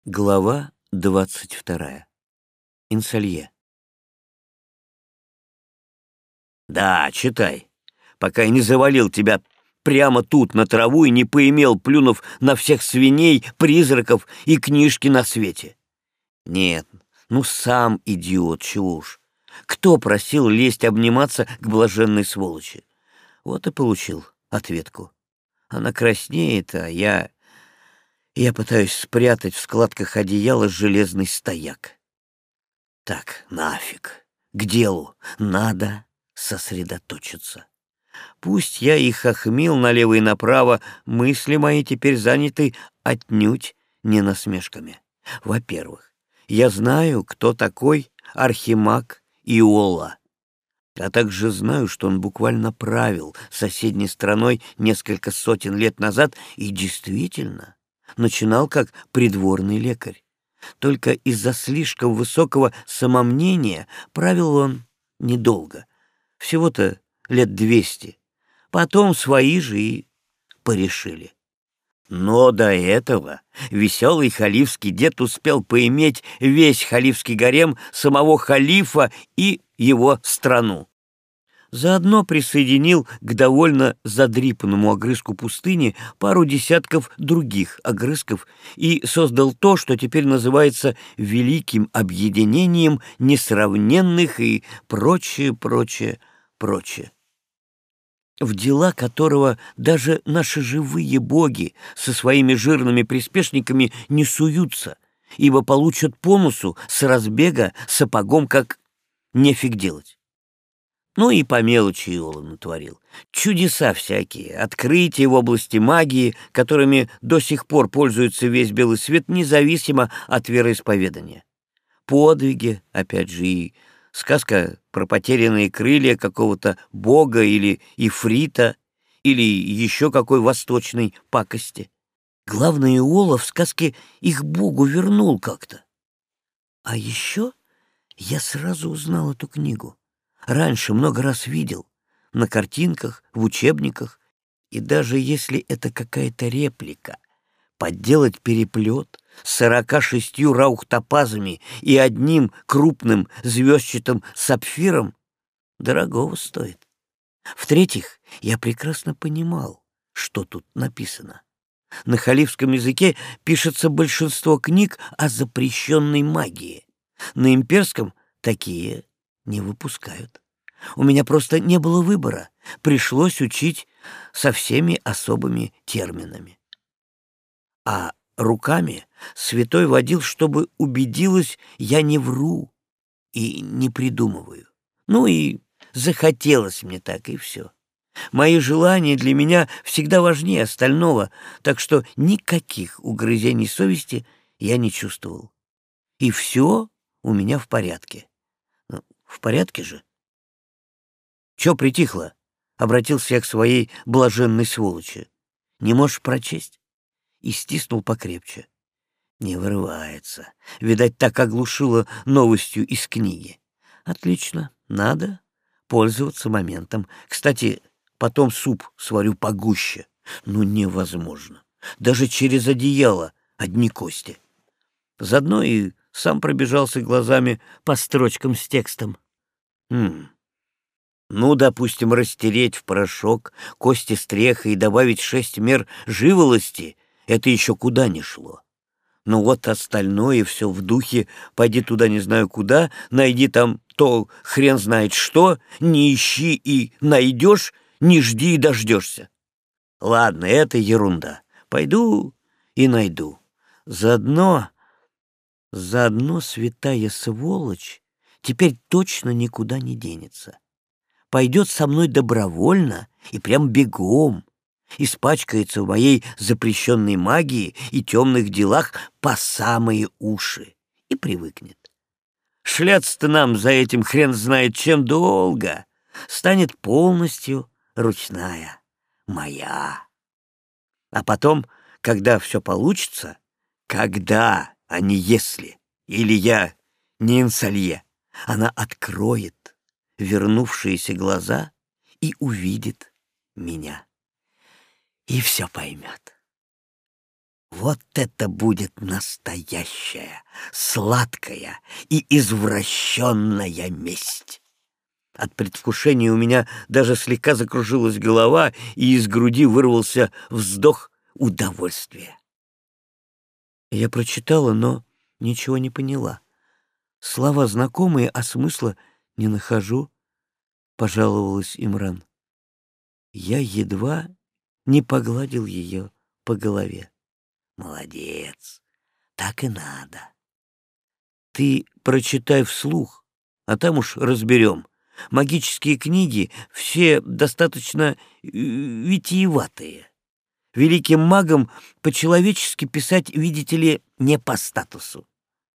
Глава 22. Инсалье. Да, читай, пока я не завалил тебя прямо тут, на траву, и не поимел, плюнув на всех свиней, призраков и книжки на свете. Нет, ну сам идиот, чего уж. Кто просил лезть обниматься к блаженной сволочи? Вот и получил ответку. Она краснеет, а я пытаюсь спрятать в складках одеяла железный стояк. Так, нафиг. К делу. Надо сосредоточиться. Пусть я и хохмил налево и направо, мысли мои теперь заняты отнюдь не насмешками. Во-первых, я знаю, кто такой архимаг Иола, а также знаю, что он буквально правил соседней страной несколько сотен лет назад и действительно начинал как придворный лекарь. Только из-за слишком высокого самомнения правил он недолго, всего-то лет 200. Потом свои же и порешили. Но до этого веселый халифский дед успел поиметь весь халифский гарем, самого халифа и его страну. Заодно присоединил к довольно задрипанному огрызку пустыни пару десятков других огрызков и создал то, что теперь называется великим объединением несравненных и прочее, прочее, прочее. В дела которого даже наши живые боги со своими жирными приспешниками не суются, ибо получат по носу с разбега сапогом, как нефиг делать. Ну и по мелочи Иола натворил. Чудеса всякие, открытия в области магии, которыми до сих пор пользуется весь белый свет, независимо от вероисповедания. Подвиги, опять же, и сказка про потерянные крылья какого-то бога или ифрита, или еще какой восточной пакости. Главное, Иола в сказке их богу вернул как-то. А еще я сразу узнал эту книгу. Раньше много раз видел, на картинках, в учебниках, и даже если это какая-то реплика, подделать переплет с 46 раухтопазами и одним крупным звездчатым сапфиром дорогого стоит. В-третьих, я прекрасно понимал, что тут написано. На халифском языке пишется большинство книг о запрещенной магии. На имперском такие не выпускают. У меня просто не было выбора. Пришлось учить со всеми особыми терминами. А руками святой водил, чтобы убедилась, я не вру и не придумываю. Ну и захотелось мне так, и все. Мои желания для меня всегда важнее остального, так что никаких угрызений совести я не чувствовал. И все у меня в порядке. Ну, в порядке же? Чё притихло? Обратился я к своей блаженной сволочи. Не можешь прочесть? И стиснул покрепче. Не вырывается. Видать, так оглушило новостью из книги. Отлично, надо пользоваться моментом. Кстати, потом суп сварю погуще. Ну, невозможно. Даже через одеяло одни кости. Заодно и сам пробежался глазами по строчкам с текстом. Ну, допустим, растереть в порошок кости стреха и добавить 6 мер живолости — это еще куда ни шло. Но вот остальное все в духе «пойди туда не знаю куда, найди там то хрен знает что, не ищи и найдешь, не жди и дождешься». Ладно, это ерунда. Пойду и найду. Заодно святая сволочь теперь точно никуда не денется. Пойдет со мной добровольно и прям бегом, испачкается в моей запрещенной магии и темных делах по самые уши и привыкнет. Шляться-то нам за этим хрен знает чем долго, станет полностью ручная, моя. А потом, когда все получится, когда, а не если, или я не инсалье, она откроет вернувшиеся глаза и увидит меня. И все поймет. Вот это будет настоящая, сладкая и извращенная месть. От предвкушения у меня даже слегка закружилась голова, и из груди вырвался вздох удовольствия. Я прочитала, но ничего не поняла. Слова знакомые, а смысла не нахожу, — пожаловалась Имран. Я едва не погладил ее по голове. Молодец, так и надо. Ты прочитай вслух, а там уж разберем. Магические книги все достаточно витиеватые. Великим магам по-человечески писать, видите ли, не по статусу.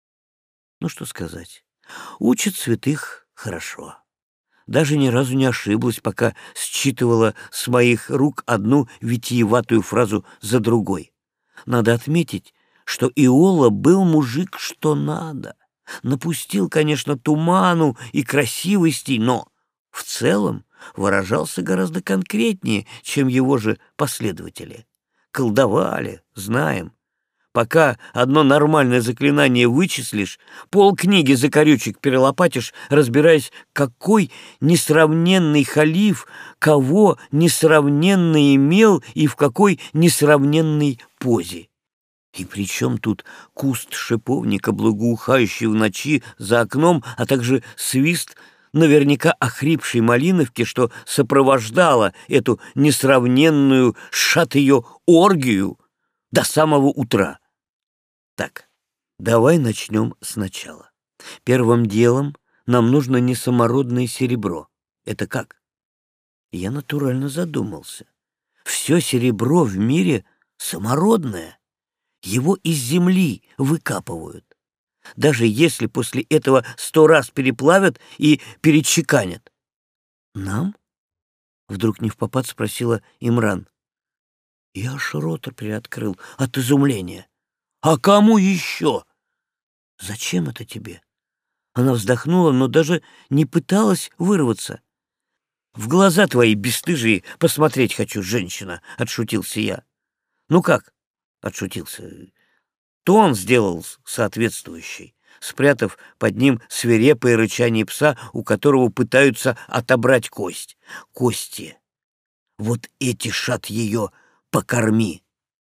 Ну, что сказать. Учат святых хорошо. Даже ни разу не ошиблась, пока считывала с моих рук одну витиеватую фразу за другой. Надо отметить, что Иола был мужик что надо. Напустил, конечно, туману и красивостей, но в целом выражался гораздо конкретнее, чем его же последователи. Колдовали, знаем. Пока одно нормальное заклинание вычислишь, полкниги закорючек перелопатишь, разбираясь, какой несравненный халиф кого несравненно имел и в какой несравненной позе. И причем тут куст шиповника, благоухающий в ночи за окном, а также свист наверняка охрипшей малиновки, что сопровождало эту несравненную шатую оргию до самого утра. Так, давай начнем сначала. Первым делом нам нужно не самородное серебро. Это как? Я натурально задумался. Все серебро в мире самородное. Его из земли выкапывают. Даже если после этого 100 раз переплавят и перечеканят. Нам? Вдруг невпопад спросила Имран. Я аж рот приоткрыл от изумления. А кому еще? Зачем это тебе? Она вздохнула, но даже не пыталась вырваться. В глаза твои бесстыжие посмотреть хочу, женщина, отшутился я. Ну как? Отшутился. Тон сделал соответствующий, спрятав под ним свирепое рычание пса, у которого пытаются отобрать кость. Кости. Вот эти, шат ее, покорми.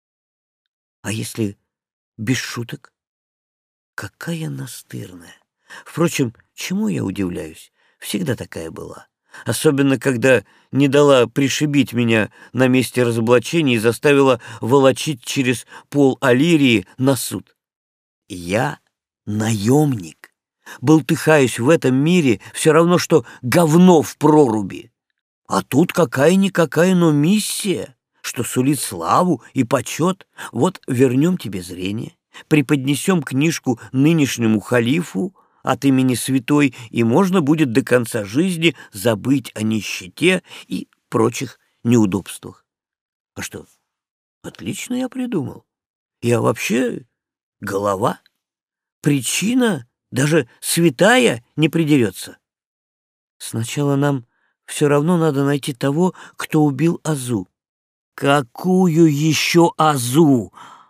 А если без шуток? Какая настырная. Впрочем, чему я удивляюсь? Всегда такая была. Особенно, когда не дала пришибить меня на месте разоблачения и заставила волочить через пол Алирии на суд. Я наемник. Болтыхаюсь в этом мире все равно, что говно в проруби. А тут какая-никакая, но миссия, что сулит славу и почет. Вот вернем тебе зрение, преподнесем книжку нынешнему халифу от имени святой, и можно будет до конца жизни забыть о нищете и прочих неудобствах. А что, отлично я придумал. Я вообще голова. Причина даже святая не придерется. Сначала нам все равно надо найти того, кто убил Азу. Какую еще Азу?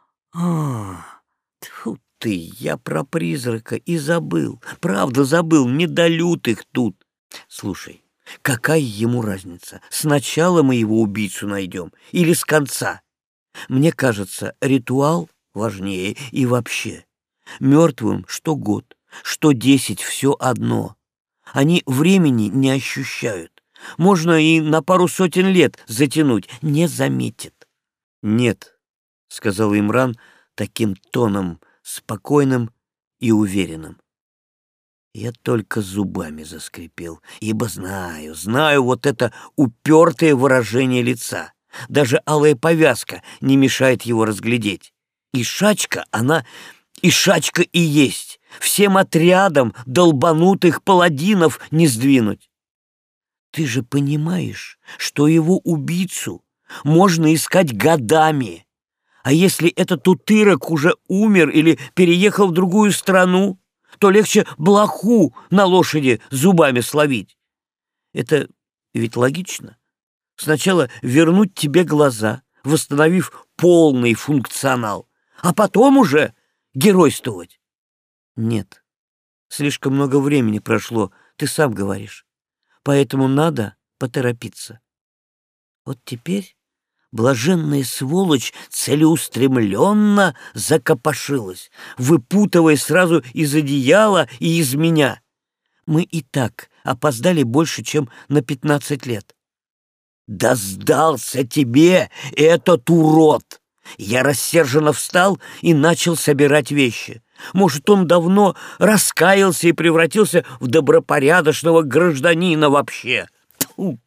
Тьфу ты, я про призрака и забыл. Правда забыл, недолют их тут. Слушай, какая ему разница? Сначала мы его убийцу найдем или с конца? Мне кажется, ритуал важнее и вообще. Мертвым что год, что 10, все одно. Они времени не ощущают. Можно и на пару сотен лет затянуть, не заметит. Нет, — сказал Имран таким тоном, спокойным и уверенным. Я только зубами заскрипел, ибо знаю вот это упертое выражение лица. Даже алая повязка не мешает его разглядеть. Ишачка, она Ишачка и есть. Всем отрядом долбанутых паладинов не сдвинуть. Ты же понимаешь, что его убийцу можно искать годами. А если этот утырок уже умер или переехал в другую страну, то легче блоху на лошади зубами словить. Это ведь логично. Сначала вернуть тебе глаза, восстановив полный функционал, а потом уже геройствовать. Нет, слишком много времени прошло, ты сам говоришь. Поэтому надо поторопиться. Вот теперь блаженная сволочь целеустремленно закопошилась, выпутывая сразу из одеяла и из меня. Мы и так опоздали больше, чем на 15 лет. «Да сдался тебе этот урод!» Я рассерженно встал и начал собирать вещи. Может, он давно раскаялся и превратился в добропорядочного гражданина вообще. Тьфу!